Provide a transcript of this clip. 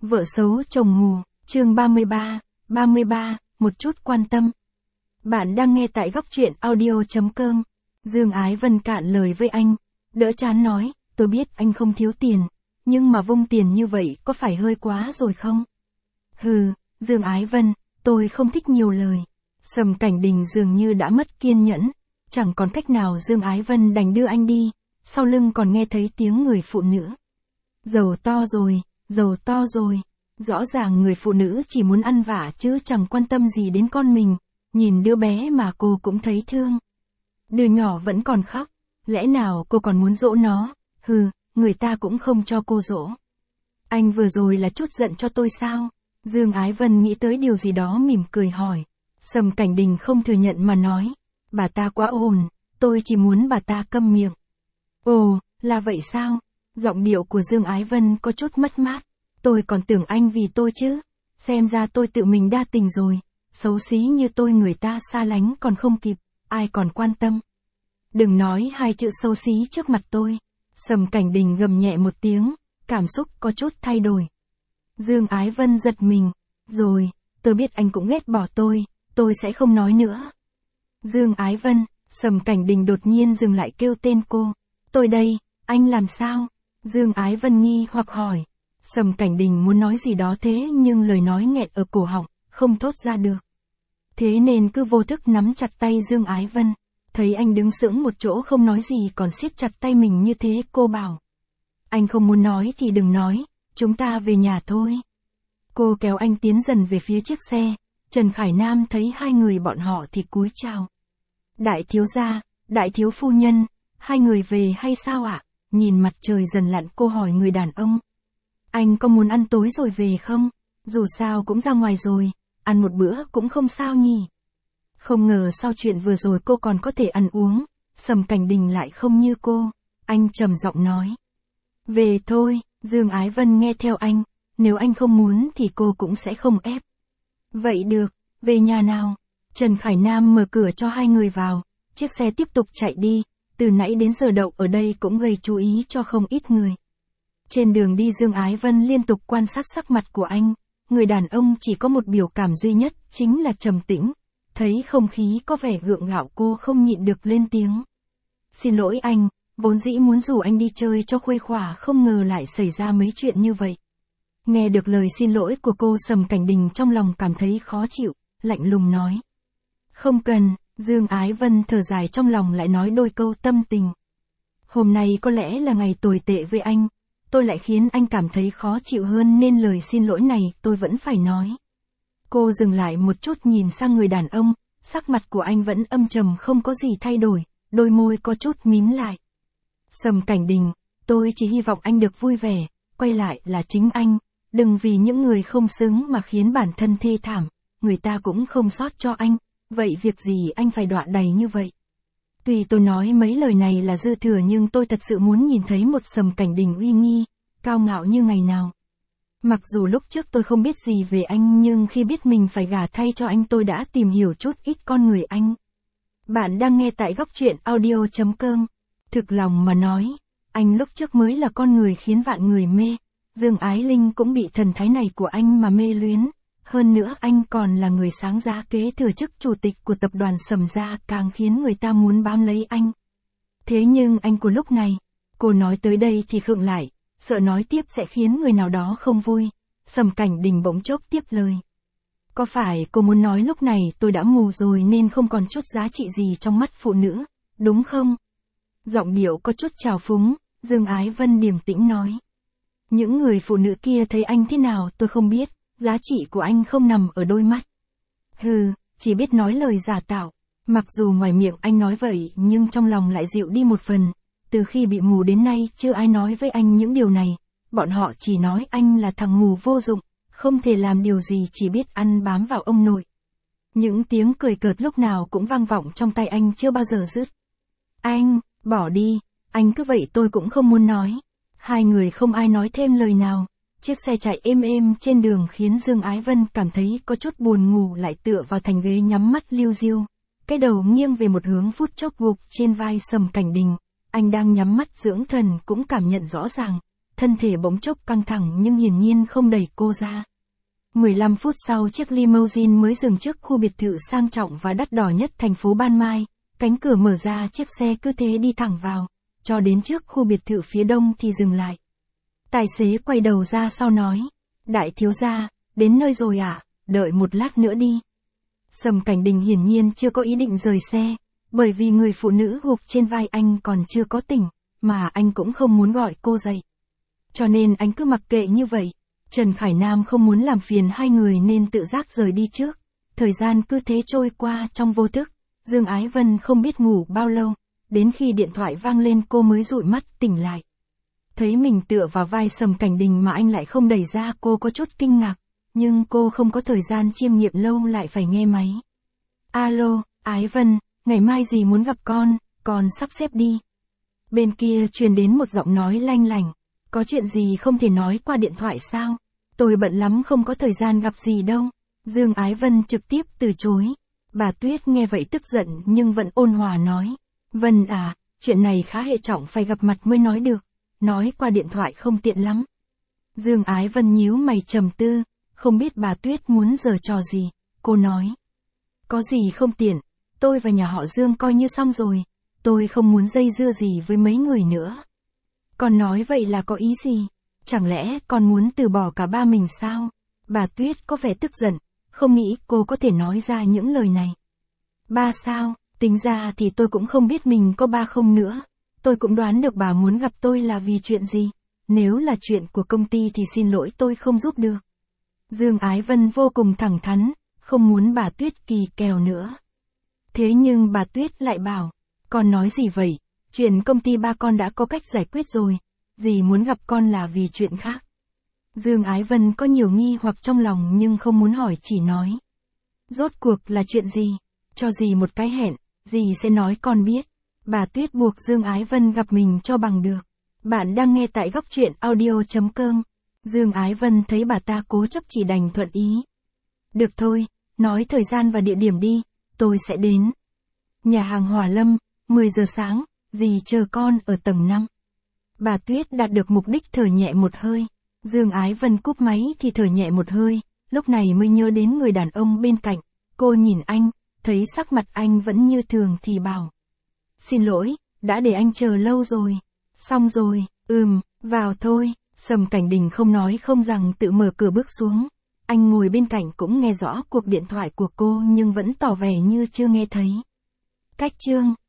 Vợ xấu chồng mù, chương 33, một chút quan tâm. Bạn đang nghe tại góc truyện audio.com. Dương Ái Vân cạn lời với anh, đỡ chán nói, tôi biết anh không thiếu tiền, nhưng mà vung tiền như vậy có phải hơi quá rồi không? Hừ, Dương Ái Vân, tôi không thích nhiều lời. Sầm Cảnh Đình dường như đã mất kiên nhẫn, chẳng còn cách nào Dương Ái Vân đành đưa anh đi, sau lưng còn nghe thấy tiếng người phụ nữ. Giàu to rồi, rõ ràng người phụ nữ chỉ muốn ăn vạ chứ chẳng quan tâm gì đến con mình, nhìn đứa bé mà cô cũng thấy thương. Đứa nhỏ vẫn còn khóc, lẽ nào cô còn muốn dỗ nó, hừ, người ta cũng không cho cô dỗ. Anh vừa rồi là chút giận cho tôi sao? Dương Ái Vân nghĩ tới điều gì đó mỉm cười hỏi. Sầm Cảnh Đình không thừa nhận mà nói, bà ta quá ồn, tôi chỉ muốn bà ta câm miệng. Ồ, là vậy sao? Giọng điệu của Dương Ái Vân có chút mất mát. Tôi còn tưởng anh vì tôi chứ. Xem ra tôi tự mình đa tình rồi. Xấu xí như tôi người ta xa lánh còn không kịp, ai còn quan tâm. Đừng nói hai chữ xấu xí trước mặt tôi. Sầm Cảnh Đình gầm nhẹ một tiếng, cảm xúc có chút thay đổi. Dương Ái Vân giật mình. Rồi, tôi biết anh cũng ghét bỏ tôi sẽ không nói nữa. Dương Ái Vân, Sầm Cảnh Đình đột nhiên dừng lại kêu tên cô. Tôi đây, anh làm sao? Dương Ái Vân nghi hoặc hỏi. Sầm Cảnh Đình muốn nói gì đó thế nhưng lời nói nghẹt ở cổ họng, không thốt ra được. Thế nên cứ vô thức nắm chặt tay Dương Ái Vân. Thấy anh đứng sững một chỗ không nói gì còn siết chặt tay mình như thế cô bảo. Anh không muốn nói thì đừng nói, chúng ta về nhà thôi. Cô kéo anh tiến dần về phía chiếc xe. Trần Khải Nam thấy hai người bọn họ thì cúi chào. Đại thiếu gia, đại thiếu phu nhân, hai người về hay sao ạ? Nhìn mặt trời dần lặn cô hỏi người đàn ông. Anh có muốn ăn tối rồi về không? Dù sao cũng ra ngoài rồi, ăn một bữa cũng không sao nhỉ. Không ngờ sau chuyện vừa rồi cô còn có thể ăn uống, Sầm Cảnh Đình lại không như cô. Anh trầm giọng nói. Về thôi, Dương Ái Vân nghe theo anh, nếu anh không muốn thì cô cũng sẽ không ép. Vậy được, về nhà nào? Trần Khải Nam mở cửa cho hai người vào, chiếc xe tiếp tục chạy đi, từ nãy đến giờ đậu ở đây cũng gây chú ý cho không ít người. Trên đường đi Dương Ái Vân liên tục quan sát sắc mặt của anh, người đàn ông chỉ có một biểu cảm duy nhất, chính là trầm tĩnh. Thấy không khí có vẻ gượng gạo cô không nhịn được lên tiếng. Xin lỗi anh, vốn dĩ muốn rủ anh đi chơi cho khuây khỏa không ngờ lại xảy ra mấy chuyện như vậy. Nghe được lời xin lỗi của cô Sầm Cảnh Đình trong lòng cảm thấy khó chịu, lạnh lùng nói. Không cần, Dương Ái Vân thở dài trong lòng lại nói đôi câu tâm tình. Hôm nay có lẽ là ngày tồi tệ với anh, tôi lại khiến anh cảm thấy khó chịu hơn nên lời xin lỗi này tôi vẫn phải nói. Cô dừng lại một chút nhìn sang người đàn ông, sắc mặt của anh vẫn âm trầm không có gì thay đổi, đôi môi có chút mím lại. Sầm Cảnh Đình, tôi chỉ hy vọng anh được vui vẻ, quay lại là chính anh. Đừng vì những người không xứng mà khiến bản thân thê thảm, người ta cũng không sót cho anh, vậy việc gì anh phải đọa đầy như vậy? Tuy tôi nói mấy lời này là dư thừa nhưng tôi thật sự muốn nhìn thấy một Sầm Cảnh Đình uy nghi, cao ngạo như ngày nào. Mặc dù lúc trước tôi không biết gì về anh nhưng khi biết mình phải gả thay cho anh tôi đã tìm hiểu chút ít con người anh. Bạn đang nghe tại góc truyện audio.com. Thực lòng mà nói, anh lúc trước mới là con người khiến vạn người mê. Dương Ái Linh cũng bị thần thái này của anh mà mê luyến, hơn nữa anh còn là người sáng giá kế thừa chức chủ tịch của tập đoàn Sầm gia càng khiến người ta muốn bám lấy anh. Thế nhưng anh của lúc này, cô nói tới đây thì khựng lại, sợ nói tiếp sẽ khiến người nào đó không vui. Sầm Cảnh Đình bỗng chốc tiếp lời. Có phải cô muốn nói lúc này tôi đã mù rồi nên không còn chút giá trị gì trong mắt phụ nữ, đúng không? Giọng điệu có chút trào phúng, Dương Ái Vân điềm tĩnh nói. Những người phụ nữ kia thấy anh thế nào tôi không biết, giá trị của anh không nằm ở đôi mắt. Hừ, chỉ biết nói lời giả tạo. Mặc dù ngoài miệng anh nói vậy nhưng trong lòng lại dịu đi một phần. Từ khi bị mù đến nay chưa ai nói với anh những điều này. Bọn họ chỉ nói anh là thằng mù vô dụng, không thể làm điều gì chỉ biết ăn bám vào ông nội. Những tiếng cười cợt lúc nào cũng vang vọng trong tai anh chưa bao giờ dứt. Anh, bỏ đi, anh cứ vậy tôi cũng không muốn nói. Hai người không ai nói thêm lời nào. Chiếc xe chạy êm êm trên đường khiến Dương Ái Vân cảm thấy có chút buồn ngủ lại tựa vào thành ghế nhắm mắt liu riu. Cái đầu nghiêng về một hướng phút chốc gục trên vai Sầm Cảnh Đình. Anh đang nhắm mắt dưỡng thần cũng cảm nhận rõ ràng. thân thể bỗng chốc căng thẳng nhưng hiển nhiên không đẩy cô ra. 15 phút sau chiếc limousine mới dừng trước khu biệt thự sang trọng và đắt đỏ nhất thành phố Ban Mai, cánh cửa mở ra chiếc xe cứ thế đi thẳng vào, cho đến trước khu biệt thự phía đông thì dừng lại. Tài xế quay đầu ra sau nói, đại thiếu gia, đến nơi rồi à, đợi một lát nữa đi. Sầm Cảnh Đình hiển nhiên chưa có ý định rời xe, bởi vì người phụ nữ gục trên vai anh còn chưa có tỉnh, mà anh cũng không muốn gọi cô dậy. Cho nên anh cứ mặc kệ như vậy. Trần Khải Nam không muốn làm phiền hai người nên tự giác rời đi trước. Thời gian cứ thế trôi qua trong vô thức. Dương Ái Vân không biết ngủ bao lâu, đến khi điện thoại vang lên cô mới dụi mắt tỉnh lại. Thấy mình tựa vào vai Sầm Cảnh Đình mà anh lại không đẩy ra, cô có chút kinh ngạc, nhưng cô không có thời gian chiêm nghiệm lâu lại phải nghe máy. Alo, Ái Vân, ngày mai dì muốn gặp con sắp xếp đi. Bên kia truyền đến một giọng nói lanh lảnh, có chuyện gì không thể nói qua điện thoại sao? Tôi bận lắm không có thời gian gặp dì đâu. Dương Ái Vân trực tiếp từ chối. Bà Tuyết nghe vậy tức giận nhưng vẫn ôn hòa nói. Vân à, chuyện này khá hệ trọng phải gặp mặt mới nói được. Nói qua điện thoại không tiện lắm. Dương Ái Vân nhíu mày trầm tư, không biết bà Tuyết muốn giở trò gì. Cô nói. Có gì không tiện, tôi và nhà họ Dương coi như xong rồi. Tôi không muốn dây dưa gì với mấy người nữa. Con nói vậy là có ý gì? Chẳng lẽ con muốn từ bỏ cả ba mình sao? Bà Tuyết có vẻ tức giận, không nghĩ cô có thể nói ra những lời này. Ba sao? Tính ra thì tôi cũng không biết mình có ba không nữa. Tôi cũng đoán được bà muốn gặp tôi là vì chuyện gì. Nếu là chuyện của công ty thì xin lỗi tôi không giúp được. Dương Ái Vân vô cùng thẳng thắn, không muốn bà Tuyết kỳ kèo nữa. Thế nhưng bà Tuyết lại bảo, con nói gì vậy? Chuyện công ty ba con đã có cách giải quyết rồi. Dì muốn gặp con là vì chuyện khác. Dương Ái Vân có nhiều nghi hoặc trong lòng nhưng không muốn hỏi, chỉ nói. Rốt cuộc là chuyện gì? Cho dì một cái hẹn, dì sẽ nói con biết. Bà Tuyết buộc Dương Ái Vân gặp mình cho bằng được. Bạn đang nghe tại góc truyện audio.com. Dương Ái Vân thấy bà ta cố chấp chỉ đành thuận ý. Được thôi, nói thời gian và địa điểm đi, tôi sẽ đến. Nhà hàng Hòa Lâm, 10 giờ sáng, dì chờ con ở tầng 5. Bà Tuyết đạt được mục đích thở nhẹ một hơi. Dương Ái Vân cúp máy thì thở nhẹ một hơi, lúc này mới nhớ đến người đàn ông bên cạnh. Cô nhìn anh, thấy sắc mặt anh vẫn như thường thì bảo. Xin lỗi, đã để anh chờ lâu rồi. Xong rồi, vào thôi. Sầm Cảnh Đình không nói không rằng tự mở cửa bước xuống. Anh ngồi bên cạnh cũng nghe rõ cuộc điện thoại của cô nhưng vẫn tỏ vẻ như chưa nghe thấy. Cách chương